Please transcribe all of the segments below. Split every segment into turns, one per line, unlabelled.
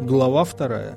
Глава 2.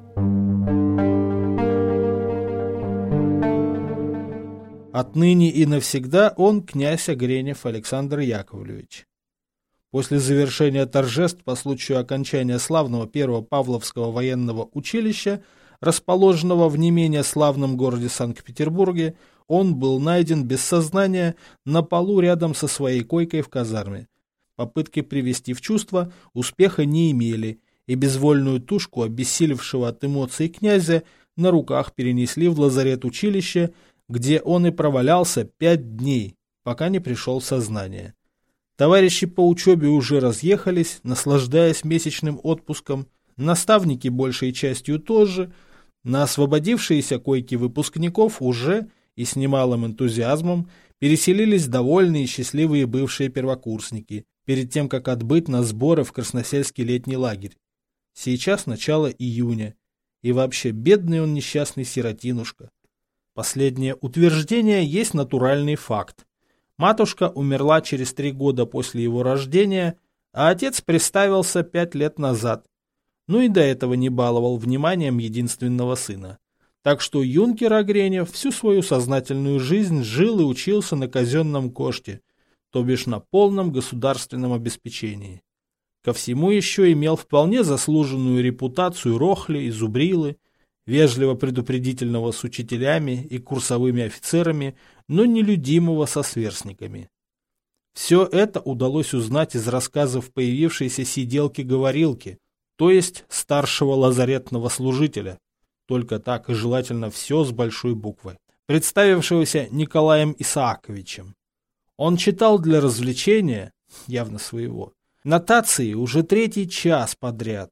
Отныне и навсегда он князь Огренев Александр Яковлевич. После завершения торжеств по случаю окончания славного Первого Павловского военного училища, расположенного в не менее славном городе Санкт-Петербурге, он был найден без сознания на полу рядом со своей койкой в казарме. Попытки привести в чувство успеха не имели, и безвольную тушку обессилевшего от эмоций князя на руках перенесли в лазарет училища, где он и провалялся 5 дней, пока не пришел в сознание. Товарищи по учебе уже разъехались, наслаждаясь месячным отпуском, наставники большей частью тоже, на освободившиеся койки выпускников уже и с немалым энтузиазмом переселились довольные и счастливые бывшие первокурсники, перед тем, как отбыть на сборы в Красносельский летний лагерь. Сейчас начало июня, и вообще бедный он несчастный сиротинушка. Последнее утверждение есть натуральный факт. Матушка умерла через 3 года после его рождения, а отец приставился 5 лет назад. Ну и до этого не баловал вниманием единственного сына. Так что юнкер Огренев всю свою сознательную жизнь жил и учился на казенном коште, то бишь на полном государственном обеспечении. Ко всему еще имел вполне заслуженную репутацию рохли и зубрилы, вежливо-предупредительного с учителями и курсовыми офицерами, но нелюдимого со сверстниками. Все это удалось узнать из рассказов появившейся сиделки-говорилки, то есть старшего лазаретного служителя, только так и желательно все с большой буквы, представившегося Николаем Исааковичем. Он читал для развлечения, явно своего, нотации уже 3-й час подряд.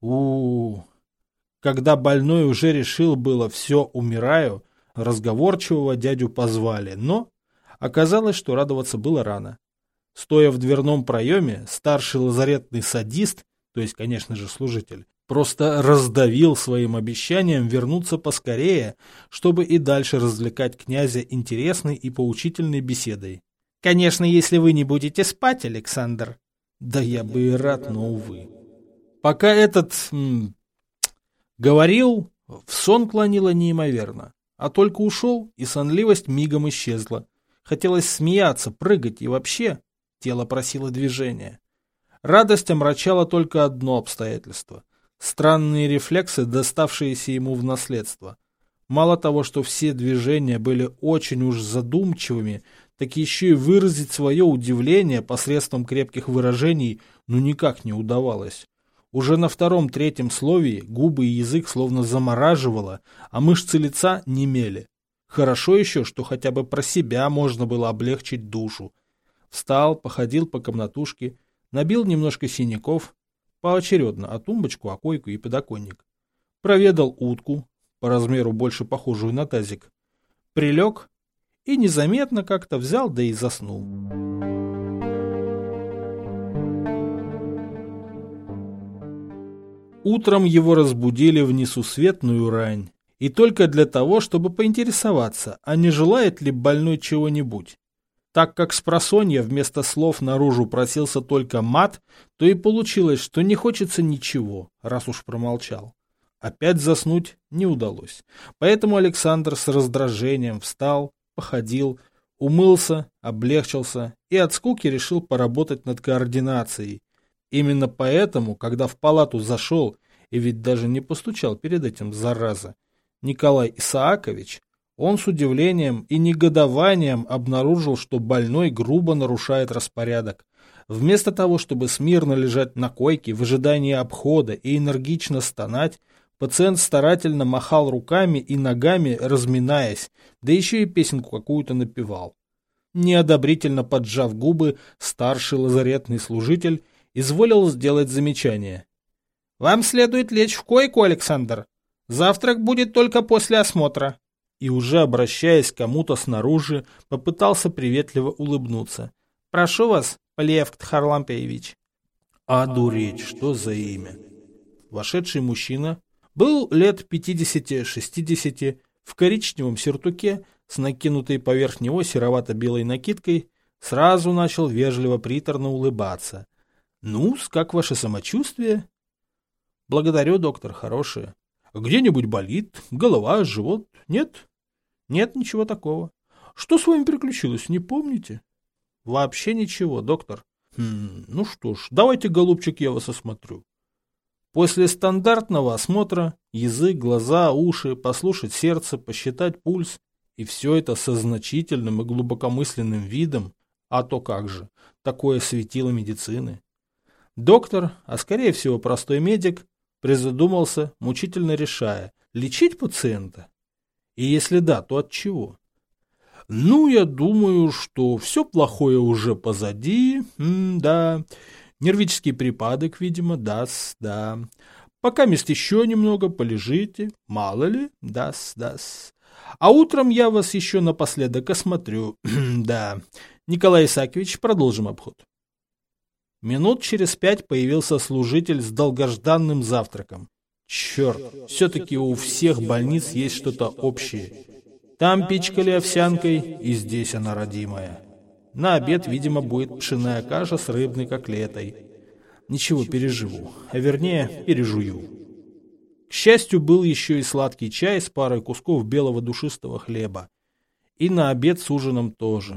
Когда больной уже решил было «все, умираю», разговорчивого дядю позвали, но оказалось, что радоваться было рано. Стоя в дверном проеме, старший лазаретный садист, то есть, конечно же, служитель, просто раздавил своим обещанием вернуться поскорее, чтобы и дальше развлекать князя интересной и поучительной беседой. «Конечно, если вы не будете спать, Александр». Да я бы и рад, но увы. Пока этот говорил, в сон клонило неимоверно, а только ушел, и сонливость мигом исчезла. Хотелось смеяться, прыгать, и вообще тело просило движения. Радость омрачала только одно обстоятельство — странные рефлексы, доставшиеся ему в наследство. Мало того, что все движения были очень уж задумчивыми, так еще и выразить свое удивление посредством крепких выражений никак не удавалось. Уже на 2-3 слове губы и язык словно замораживало, а мышцы лица немели. Хорошо еще, что хотя бы про себя можно было облегчить душу. Встал, походил по комнатушке, набил немножко синяков, поочередно, о тумбочку, о койку и подоконник. Проведал утку, по размеру больше похожую на тазик. Прилег и незаметно как-то взял, да и заснул. Утром его разбудили в несусветную рань, и только для того, чтобы поинтересоваться, а не желает ли больной чего-нибудь. Так как спросонья вместо слов наружу просился только мат, то и получилось, что не хочется ничего, раз уж промолчал. Опять заснуть не удалось, поэтому Александр с раздражением встал, походил, умылся, облегчился и от скуки решил поработать над координацией. Именно поэтому, когда в палату зашел, и ведь даже не постучал перед этим, зараза, Николай Исаакович, он с удивлением и негодованием обнаружил, что больной грубо нарушает распорядок. Вместо того, чтобы смирно лежать на койке в ожидании обхода и энергично стонать, пациент старательно махал руками и ногами, разминаясь, да еще и песенку какую-то напевал. Неодобрительно поджав губы, старший лазаретный служитель изволил сделать замечание. «Вам следует лечь в койку, Александр. Завтрак будет только после осмотра». И уже обращаясь к кому-то снаружи, попытался приветливо улыбнуться. «Прошу вас, Полиевкт Харлампиевич». Одуреть, что за имя? Вошедший мужчина был лет 50-60, в коричневом сюртуке, с накинутой поверх него серовато-белой накидкой, сразу начал вежливо приторно улыбаться. «Ну-с, как ваше самочувствие?» Благодарю, доктор, хорошие. Где-нибудь болит? Голова, живот? Нет? Нет, ничего такого. Что с вами приключилось, не помните? Вообще ничего, доктор. Ну что ж, давайте, голубчик, я вас осмотрю. После стандартного осмотра язык, глаза, уши, послушать сердце, посчитать пульс, и все это со значительным и глубокомысленным видом, а то как же, такое светило медицины. Доктор, а скорее всего простой медик, призадумался, мучительно решая, лечить пациента? И если да, то от чего? Ну, я думаю, что все плохое уже позади, да. Нервический припадок, видимо, да. Пока мест еще немного полежите, мало ли, да. А утром я вас еще напоследок осмотрю, да. Николай Исаакович, продолжим обход. Минут через 5 появился служитель с долгожданным завтраком. Черт, все-таки у всех больниц есть что-то общее. Там пичкали овсянкой, и здесь она родимая. На обед, видимо, будет пшенная каша с рыбной котлетой. Ничего, переживу, а вернее, пережую. К счастью, был еще и сладкий чай с парой кусков белого душистого хлеба. И на обед с ужином тоже.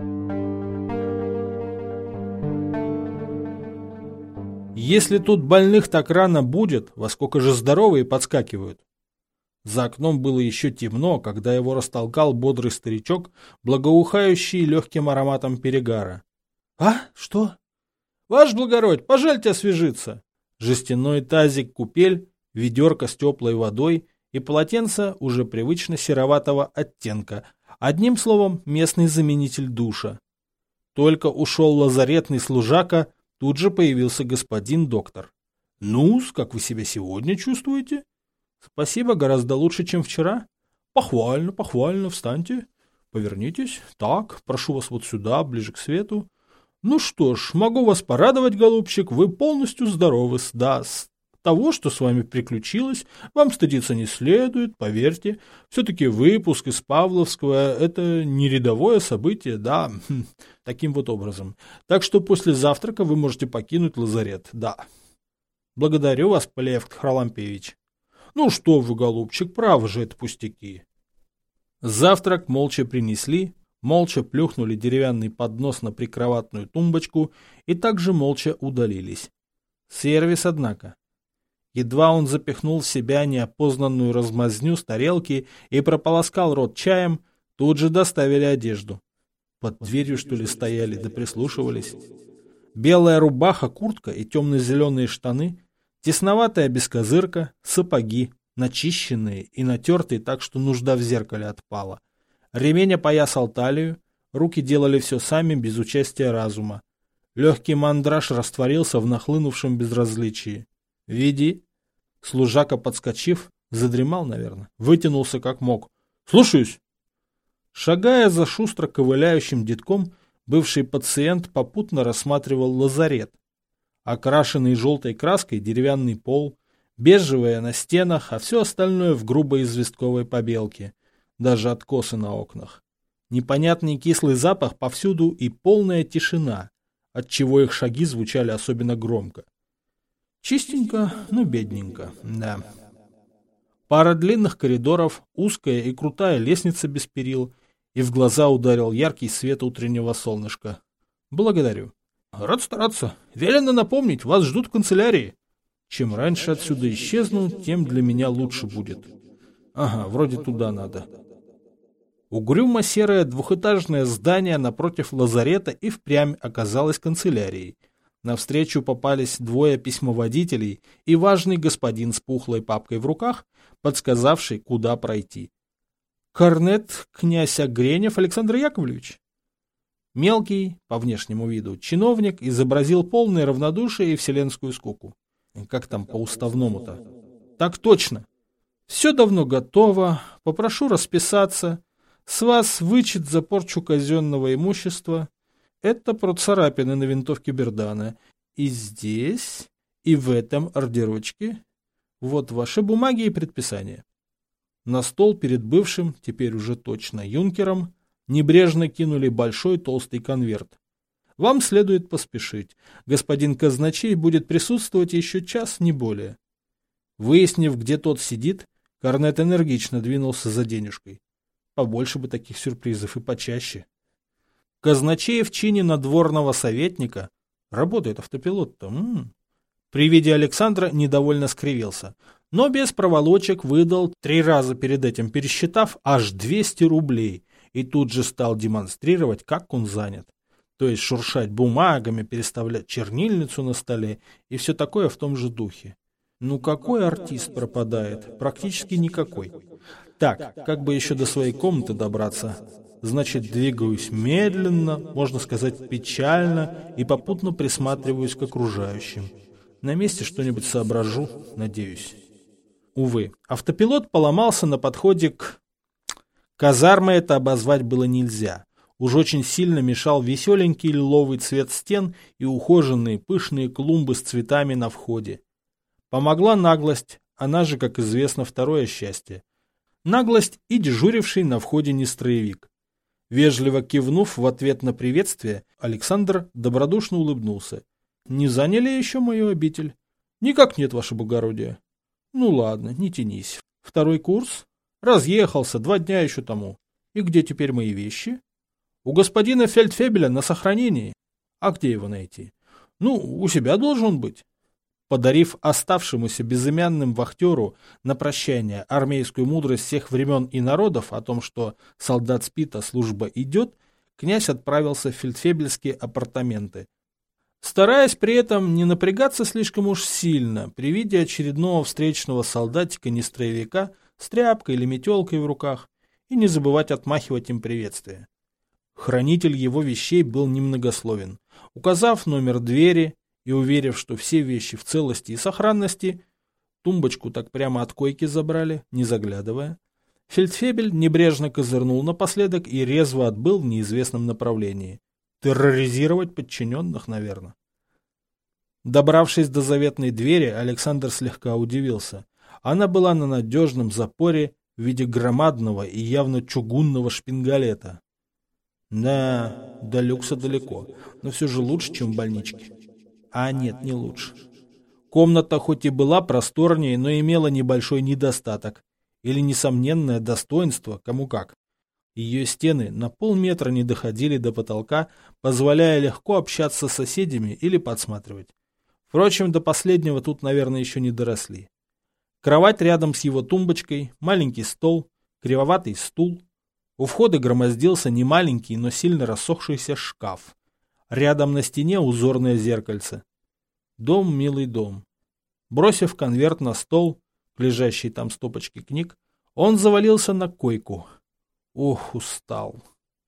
Если тут больных так рано будет, во сколько же здоровые подскакивают? За окном было еще темно, когда его растолкал бодрый старичок, благоухающий легким ароматом перегара. — А? Что? — Ваш благородь, пожальте освежиться. Жестяной тазик-купель, ведерко с теплой водой и полотенце уже привычно сероватого оттенка. Одним словом, местный заменитель душа. Только ушел лазаретный служака, тут же появился господин доктор. — Ну-с, как вы себя сегодня чувствуете? — Спасибо, гораздо лучше, чем вчера. — Похвально, встаньте, повернитесь. Так, прошу вас вот сюда, ближе к свету. Ну что ж, могу вас порадовать, голубчик, вы полностью здоровы, да. Того, что с вами приключилось, вам стыдиться не следует, поверьте. Все-таки выпуск из Павловского — это не рядовое событие, да, таким вот образом. Так что после завтрака вы можете покинуть лазарет, да. Благодарю вас, Полиевк Харлампиевич. Ну что вы, голубчик, право же это пустяки. Завтрак молча принесли, молча плюхнули деревянный поднос на прикроватную тумбочку и также молча удалились. Сервис, однако. Едва он запихнул в себя неопознанную размазню с тарелки и прополоскал рот чаем, тут же доставили одежду. Под дверью, что ли, стояли да прислушивались. Белая рубаха, куртка и темно-зеленые штаны, тесноватая бескозырка, сапоги, начищенные и натертые так, что нужда в зеркале отпала. Ремень опоясал талию, руки делали все сами без участия разума. Легкий мандраж растворился в нахлынувшем безразличии. «Веди». Служака, подскочив, задремал, наверное, вытянулся как мог. «Слушаюсь». Шагая за шустро ковыляющим детком, бывший пациент попутно рассматривал лазарет. Окрашенный желтой краской деревянный пол, бежевая на стенах, а все остальное в грубой известковой побелке, даже откосы на окнах. Непонятный кислый запах повсюду и полная тишина, отчего их шаги звучали особенно громко. Чистенько, но бедненько, да. Пара длинных коридоров, узкая и крутая лестница без перил, и в глаза ударил яркий свет утреннего солнышка. Благодарю. Рад стараться. Велено напомнить, вас ждут в канцелярии. Чем раньше отсюда исчезну, тем для меня лучше будет. Ага, вроде туда надо. Угрюмо-серое двухэтажное здание напротив лазарета и впрямь оказалось канцелярией. Навстречу попались двое письмоводителей и важный господин с пухлой папкой в руках, подсказавший, куда пройти. Корнет князь Огренев Александр Яковлевич. Мелкий, по внешнему виду, чиновник изобразил полное равнодушие и вселенскую скуку. Как там по уставному-то? Так точно. Все давно готово, попрошу расписаться. С вас вычет за порчу казенного имущества. Это про царапины на винтовке Бердана. И здесь, и в этом ордерочке. Вот ваши бумаги и предписания. На стол перед бывшим, теперь уже точно юнкером, небрежно кинули большой толстый конверт. Вам следует поспешить. Господин казначей будет присутствовать еще час, не более. Выяснив, где тот сидит, корнет энергично двинулся за денежкой. Побольше бы таких сюрпризов и почаще. Казначей в чине надворного советника. Работает автопилот-то. При виде Александра недовольно скривился, но без проволочек выдал 3 раза перед этим, пересчитав аж 200 рублей, и тут же стал демонстрировать, как он занят. То есть шуршать бумагами, переставлять чернильницу на столе и все такое в том же духе. Ну какой артист пропадает? Практически никакой. Так, как бы еще до своей комнаты добраться? Значит, двигаюсь медленно, можно сказать печально, и попутно присматриваюсь к окружающим. На месте что-нибудь соображу, надеюсь. Увы, автопилот поломался на подходе к... Казармой это обозвать было нельзя. Уж очень сильно мешал веселенький лиловый цвет стен и ухоженные пышные клумбы с цветами на входе. Помогла наглость, она же, как известно, второе счастье. Наглость и дежуривший на входе нестроевик. Вежливо кивнув в ответ на приветствие, Александр добродушно улыбнулся. «Не заняли еще мою обитель?» «Никак нет, ваше благородие». «Ну ладно, не тянись. Второй курс?» «Разъехался, 2 дня еще тому. И где теперь мои вещи?» «У господина фельдфебеля на сохранении». «А где его найти?» «Ну, у себя должен быть». Подарив оставшемуся безымянным вахтеру на прощание армейскую мудрость всех времен и народов о том, что солдат спит, а служба идет, князь отправился в фельдфебельские апартаменты. Стараясь при этом не напрягаться слишком уж сильно, при виде очередного встречного солдатика-нестроевика с тряпкой или метелкой в руках, и не забывать отмахивать им приветствие. Хранитель его вещей был немногословен. Указав номер двери и уверив, что все вещи в целости и сохранности, тумбочку так прямо от койки забрали, не заглядывая, фельдфебель небрежно козырнул напоследок и резво отбыл в неизвестном направлении. Терроризировать подчиненных, наверное. Добравшись до заветной двери, Александр слегка удивился. Она была на надежном запоре в виде громадного и явно чугунного шпингалета. Да, до люкса далеко, но все же лучше, чем в больничке. А нет, не лучше. Комната хоть и была просторнее, но имела небольшой недостаток. Или несомненное достоинство, кому как. Ее стены на полметра не доходили до потолка, позволяя легко общаться с соседями или подсматривать. Впрочем, до последнего тут, наверное, еще не доросли. Кровать рядом с его тумбочкой, маленький стол, кривоватый стул. У входа громоздился немаленький, но сильно рассохшийся шкаф. Рядом на стене узорное зеркальце. Дом, милый дом. Бросив конверт на стол, к лежащей там стопочке книг, он завалился на койку. Ох, устал.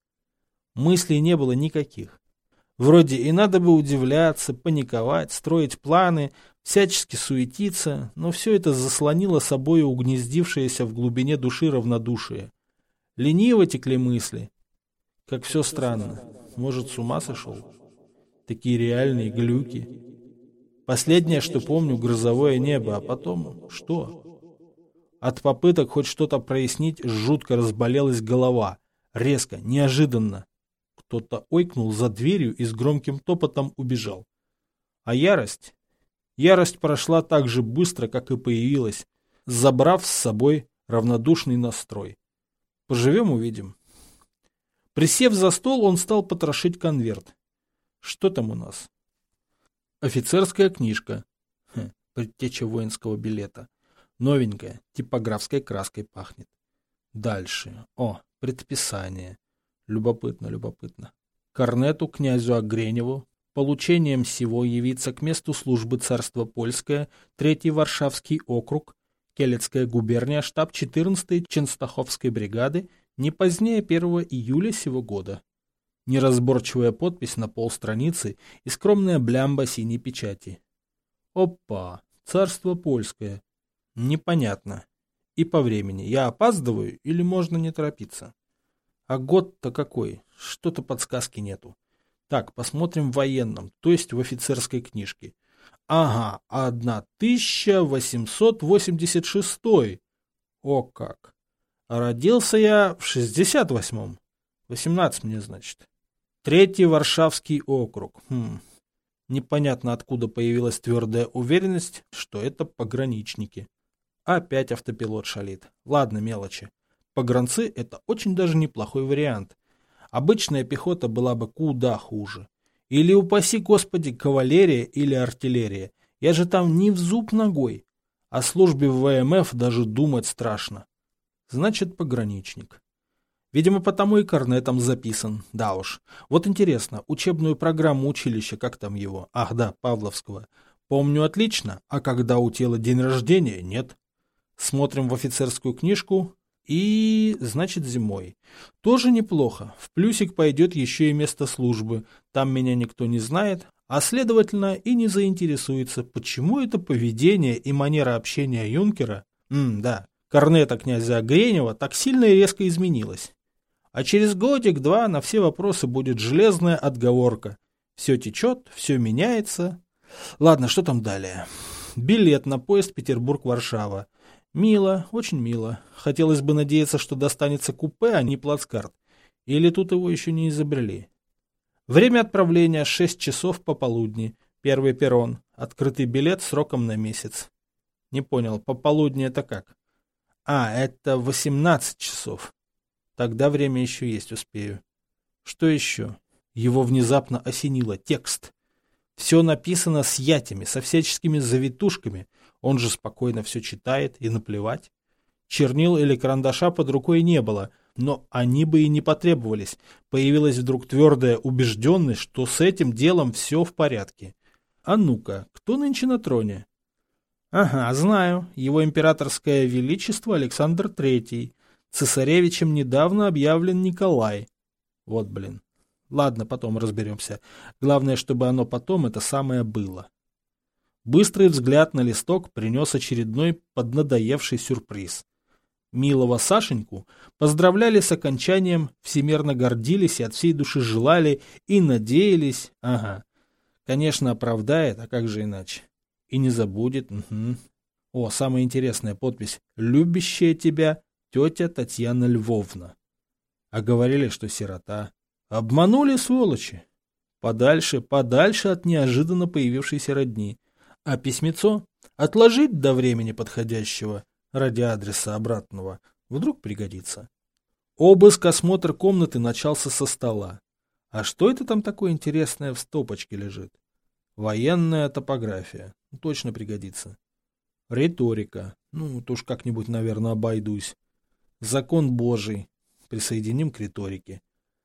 Мыслей не было никаких. Вроде и надо бы удивляться, паниковать, строить планы, всячески суетиться, но все это заслонило собой угнездившееся в глубине души равнодушие. Лениво текли мысли. Как все странно. Может, с ума сошел? Такие реальные глюки. Последнее, что помню, грозовое небо, а потом что? От попыток хоть что-то прояснить жутко разболелась голова. Резко, неожиданно. Кто-то ойкнул за дверью и с громким топотом убежал. А ярость? Ярость прошла так же быстро, как и появилась, забрав с собой равнодушный настрой. Поживем — увидим. Присев за стол, он стал потрошить конверт. Что там у нас? Офицерская книжка. Предтеча воинского билета. Новенькая, типографской краской пахнет. Дальше. Предписание. Любопытно, любопытно. Корнету князю Огреневу получением сего явиться к месту службы царства польское, 3-й Варшавский округ, Келецкая губерния, штаб 14-й Ченстаховской бригады, не позднее 1 июля сего года. Неразборчивая подпись на полстраницы и скромная блямба синей печати. Опа, царство польское. Непонятно. И по времени. Я опаздываю или можно не торопиться? А год-то какой? Что-то подсказки нету. Так, посмотрим в военном, то есть в офицерской книжке. Ага, 1886. О как! А родился я в 68-м. 18 мне, значит. 3-й Варшавский округ. Непонятно, откуда появилась твердая уверенность, что это пограничники. Опять автопилот шалит. Ладно, мелочи. Погранцы — это очень даже неплохой вариант. Обычная пехота была бы куда хуже. Или, упаси господи, кавалерия или артиллерия. Я же там не в зуб ногой. О службе в ВМФ даже думать страшно. Значит, пограничник. Видимо, потому и корнетом записан. Да уж. Вот интересно, учебную программу училища, как там его? Ах да, Павловского. Помню отлично, а когда у тела день рождения, нет. Смотрим в офицерскую книжку и, значит, зимой. Тоже неплохо. В плюсик пойдет еще и место службы. Там меня никто не знает, а следовательно и не заинтересуется, почему это поведение и манера общения юнкера, да, корнета князя Гренева, так сильно и резко изменилось. А через годик-два на все вопросы будет железная отговорка. Все течет, все меняется. Ладно, что там далее? Билет на поезд Петербург-Варшава. Мило, очень мило. Хотелось бы надеяться, что достанется купе, а не плацкарт. Или тут его еще не изобрели. Время отправления 6 часов пополудни. Первый перрон. Открытый билет сроком на месяц. Не понял, пополудни это как? А, это 18 часов. Тогда время еще есть, успею. Что еще? Его внезапно осенило. Текст. Все написано с ятями, со всяческими завитушками. Он же спокойно все читает, и наплевать. Чернил или карандаша под рукой не было, но они бы и не потребовались. Появилась вдруг твердая убежденность, что с этим делом все в порядке. А ну-ка, кто нынче на троне? Ага, знаю. Его императорское величество Александр III. Цесаревичем недавно объявлен Николай. Вот блин. Ладно, потом разберемся. Главное, чтобы оно потом это самое было. Быстрый взгляд на листок принес очередной поднадоевший сюрприз. Милого Сашеньку поздравляли с окончанием, всемерно гордились и от всей души желали и надеялись. Ага, конечно, оправдает, а как же иначе? И не забудет. Угу. О, самая интересная подпись. «Любящая тебя тетя Татьяна Львовна». А говорили, что сирота. Обманули, сволочи. Подальше, подальше от неожиданно появившейся родни. А письмецо отложить до времени подходящего, ради адреса обратного, вдруг пригодится. Обыск, осмотр комнаты начался со стола. А что это там такое интересное в стопочке лежит? Военная топография. Точно пригодится. Риторика. То уж как-нибудь, наверное, обойдусь. Закон Божий. Присоединим к риторике.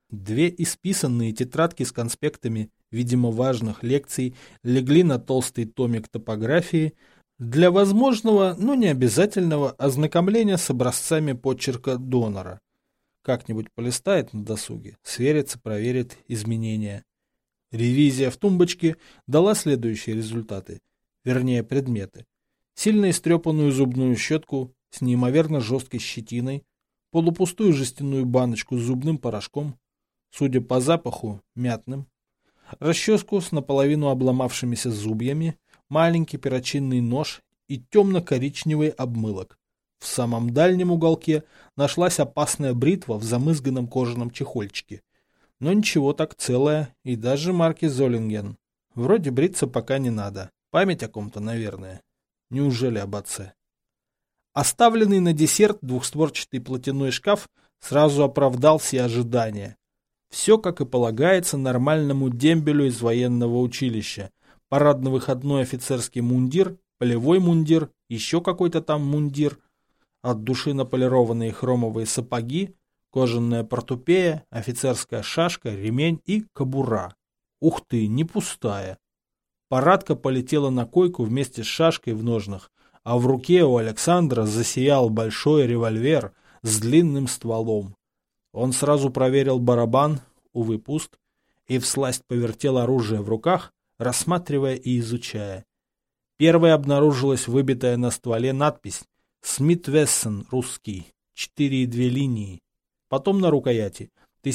2 исписанные тетрадки с конспектами, видимо, важных лекций, легли на толстый томик топографии для возможного, но не обязательного ознакомления с образцами почерка донора. Как-нибудь полистает на досуге, сверится, проверит изменения. Ревизия в тумбочке дала следующие результаты, вернее предметы. Сильно истрепанную зубную щетку с неимоверно жесткой щетиной, полупустую жестяную баночку с зубным порошком, судя по запаху, мятным, расческу с наполовину обломавшимися зубьями, маленький перочинный нож и темно-коричневый обмылок. В самом дальнем уголке нашлась опасная бритва в замызганном кожаном чехольчике. Но ничего, так целая, и даже марки Золинген. Вроде бриться пока не надо. Память о ком-то, наверное. Неужели об отце? Оставленный на десерт двухстворчатый платяной шкаф сразу оправдал все ожидания. Все, как и полагается, нормальному дембелю из военного училища. Парадно-выходной офицерский мундир, полевой мундир, еще какой-то там мундир, от души наполированные хромовые сапоги, кожаная портупея, офицерская шашка, ремень и кобура. Ух ты, не пустая. Парадка полетела на койку вместе с шашкой в ножнах, а в руке у Александра засиял большой револьвер с длинным стволом. Он сразу проверил барабан, увы, пуст, и всласть повертел оружие в руках, рассматривая и изучая. Первой обнаружилась выбитая на стволе надпись «Смит Вессон, русский, 4,2 линии». Потом на рукояти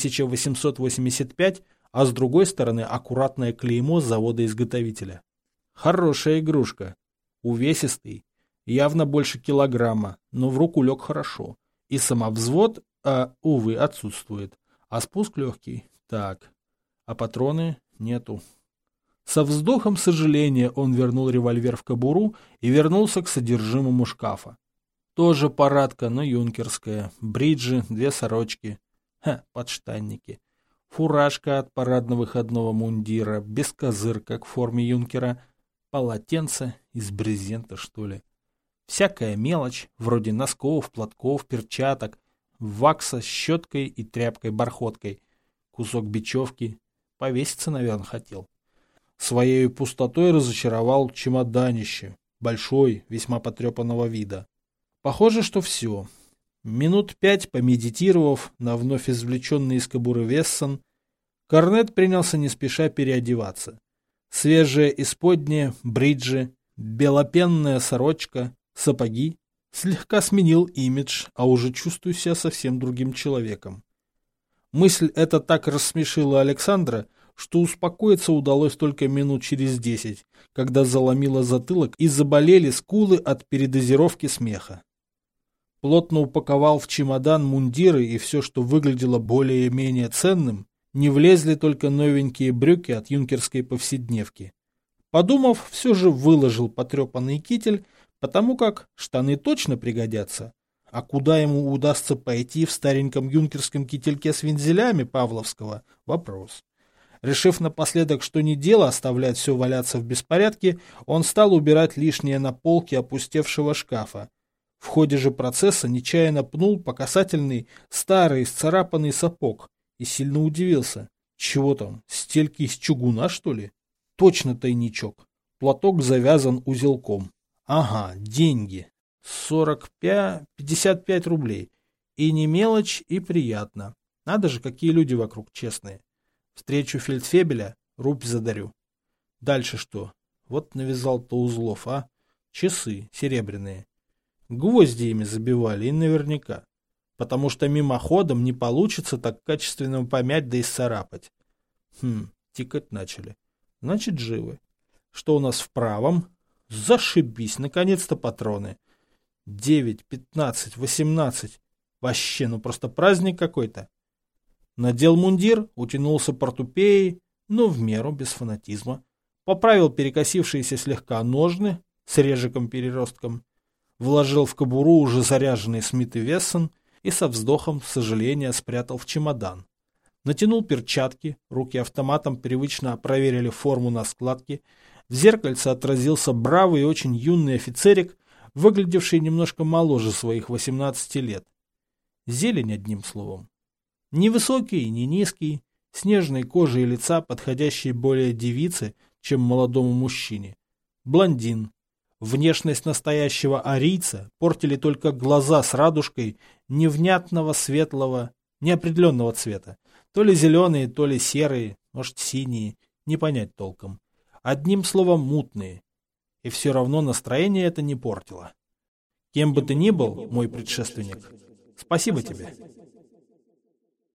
1885, а с другой стороны аккуратное клеймо завода-изготовителя. Хорошая игрушка. Увесистый, явно больше килограмма, но в руку лег хорошо. И самовзвод, увы, отсутствует. А спуск легкий. Так. А патроны нету. Со вздохом сожаления он вернул револьвер в кобуру и вернулся к содержимому шкафа. Тоже парадка, но юнкерская. Бриджи, 2 сорочки. Подштанники. Фуражка от парадно-выходного мундира, без козыр, как в форме юнкера. Полотенце из брезента, что ли. Всякая мелочь, вроде носков, платков, перчаток, вакса с щеткой и тряпкой-бархоткой. Кусок бечевки. Повеситься, наверное, хотел. Своей пустотой разочаровал чемоданище. Большой, весьма потрепанного вида. Похоже, что все. Минут 5 помедитировав на вновь извлеченный из кобуры Вессон, Корнет принялся не спеша переодеваться. Свежее исподнее, бриджи, белопенная сорочка, сапоги. Слегка сменил имидж, а уже чувствую себя совсем другим человеком. Мысль эта так рассмешила Александра, что успокоиться удалось только минут через 10, когда заломило затылок и заболели скулы от передозировки смеха. Плотно упаковал в чемодан мундиры и все, что выглядело более-менее ценным, не влезли только новенькие брюки от юнкерской повседневки. Подумав, все же выложил потрепанный китель, потому как штаны точно пригодятся. А куда ему удастся пойти в стареньком юнкерском кительке с вензелями Павловского – вопрос. Решив напоследок, что не дело оставлять все валяться в беспорядке, он стал убирать лишнее на полке опустевшего шкафа. В ходе же процесса нечаянно пнул по касательной старый исцарапанный сапог и сильно удивился. Чего там, стельки из чугуна, что ли? Точно тайничок. Платок завязан узелком. Ага, деньги. 55 рублей. И не мелочь, и приятно. Надо же, какие люди вокруг честные. Встречу фельдфебеля, рубь задарю. Дальше что? Вот навязал-то узлов, а? Часы серебряные. Гвозди ими забивали, и наверняка. Потому что мимоходом не получится так качественно помять да исцарапать. Тикать начали. Значит, живы. Что у нас в правом? Зашибись, наконец-то патроны. 9, 15, 18. Вообще, ну просто праздник какой-то. Надел мундир, утянулся портупеей, но в меру, без фанатизма. Поправил перекосившиеся слегка ножны с режиком-переростком. Вложил в кобуру уже заряженный Смит и Вессон и со вздохом сожаления спрятал в чемодан. Натянул перчатки, руки автоматом привычно проверили форму на складке. В зеркальце отразился бравый и очень юный офицерик, выглядевший немножко моложе своих 18 лет. Зелень, одним словом. Ни высокий, ни низкий, с нежной кожей лица, подходящей более девице, чем молодому мужчине. Блондин. Внешность настоящего арийца портили только глаза с радужкой невнятного светлого, неопределенного цвета. То ли зеленые, то ли серые, может синие, не понять толком. Одним словом, мутные. И все равно настроение это не портило. Кем бы ты ни был, мой предшественник, спасибо тебе.